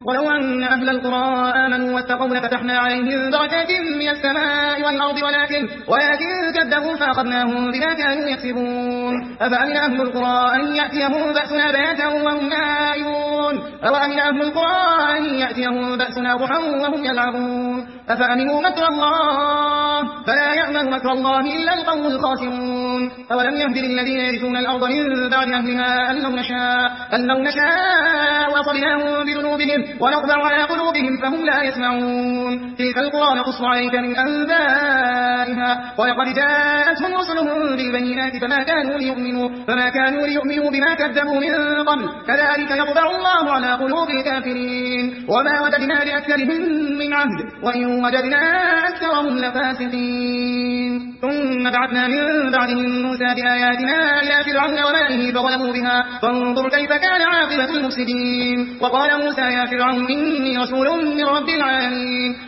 ولو أن أهل القرى آمنوا واتقوا لفتحنا عليهم بركات من السماء والأرض ولكن كذبوا فأخذناهم بما كانوا يكسبون. أفأمن أهل القرى أن يأتيهم بأسنا بياتا وهم نائمون أوأمن أهل القرى أن يأتيهم بأسنا ضحى وهم يلعبون. أفأمنوا مكر الله فلا يأمن مكر الله إلا القوم الخاسرون. أولم يهد للذين يرثون الأرض من بعد أهلها أن لو نشاء وأصبناهم بذنوبهم ونطبع على قلوبهم فهم لا يسمعون. تلك القرى نقص عليك من أنبائها ولقد جاءتهم رسلهم بالبينات فما كانوا ليؤمنوا بما كذبوا من قبل كذلك يطبع الله على قلوب الكافرين. وما وجدنا لأكثرهم من عهد وإن وجدنا أكثرهم لفاسقين. ثم بعثنا من بعدهم موسى بآياتنا إلى فرعون وملئه فظلموا بها فانظر كيف كان عاقبة المفسدين. وقال موسى يا فرعون إني رسول من رب العالمين